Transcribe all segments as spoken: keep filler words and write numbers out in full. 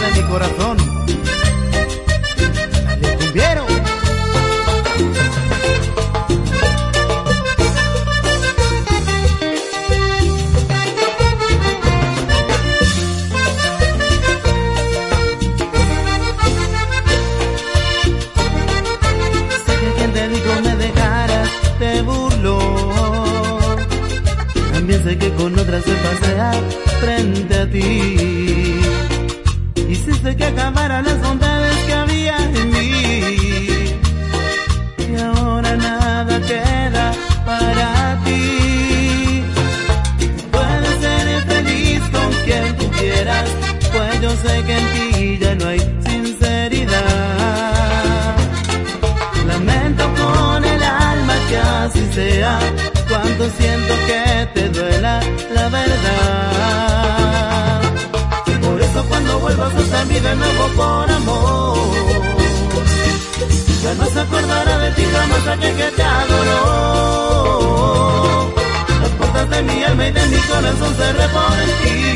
de mi corazón. Dale, cumbiero. Sé que quien te dijo me dejaras te burló. También sé que con otras se pasea frente a ti. Hiciste que acabaran las bondades que había en mí. Y ahora nada queda para ti. Puedes ser feliz con quien tú quieras, pues yo sé que en ti ya no hay sinceridad. Lamento con el alma que así sea, cuando siento que te duela la verdad. Por eso cuando vuelvas a mí de nuevo por amor, ya no se acordará de ti jamás aquel que te adoró. Las puertas de mi alma y de mi corazón se reponen en ti.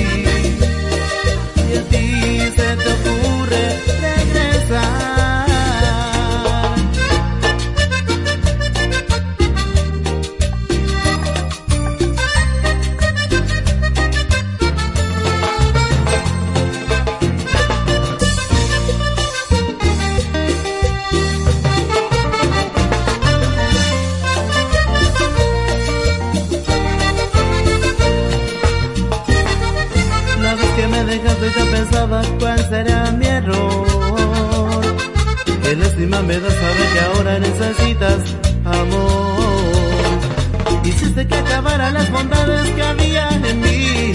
Y a ti se te ocurre regresar. Ya pensaba cuál será mi error. Qué lástima me da saber que ahora necesitas amor. Hiciste que acabaran las bondades que había en mí.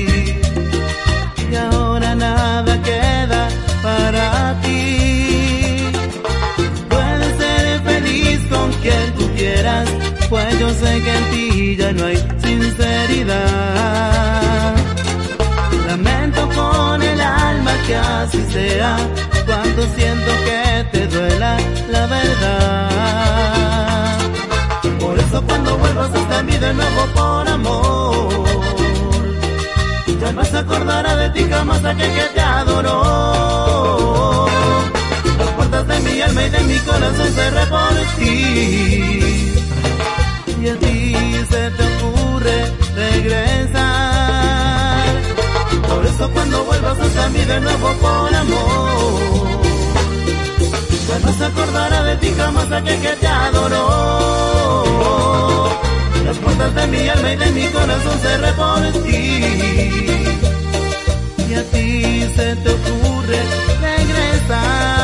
Y ahora nada queda para ti. Puedes ser feliz con quien tú quieras, pues yo sé que en ti ya no hay sinceridad. Lamento con el alma que así sea, cuando siento que te duela la verdad. Por eso cuando vuelvas hasta mí de nuevo por amor, ya no se acordará de ti jamás aquel que te adoró. Las puertas de mi alma y de mi corazón se reponen en ti. Y a ti se te ocurre regresar. Por eso cuando vuelvas hasta mí de nuevo por amor, ya no se acordará de ti jamás aquel que te adoró. Las puertas de mi alma y de mi corazón se reponen en ti. Y a ti se te ocurre regresar.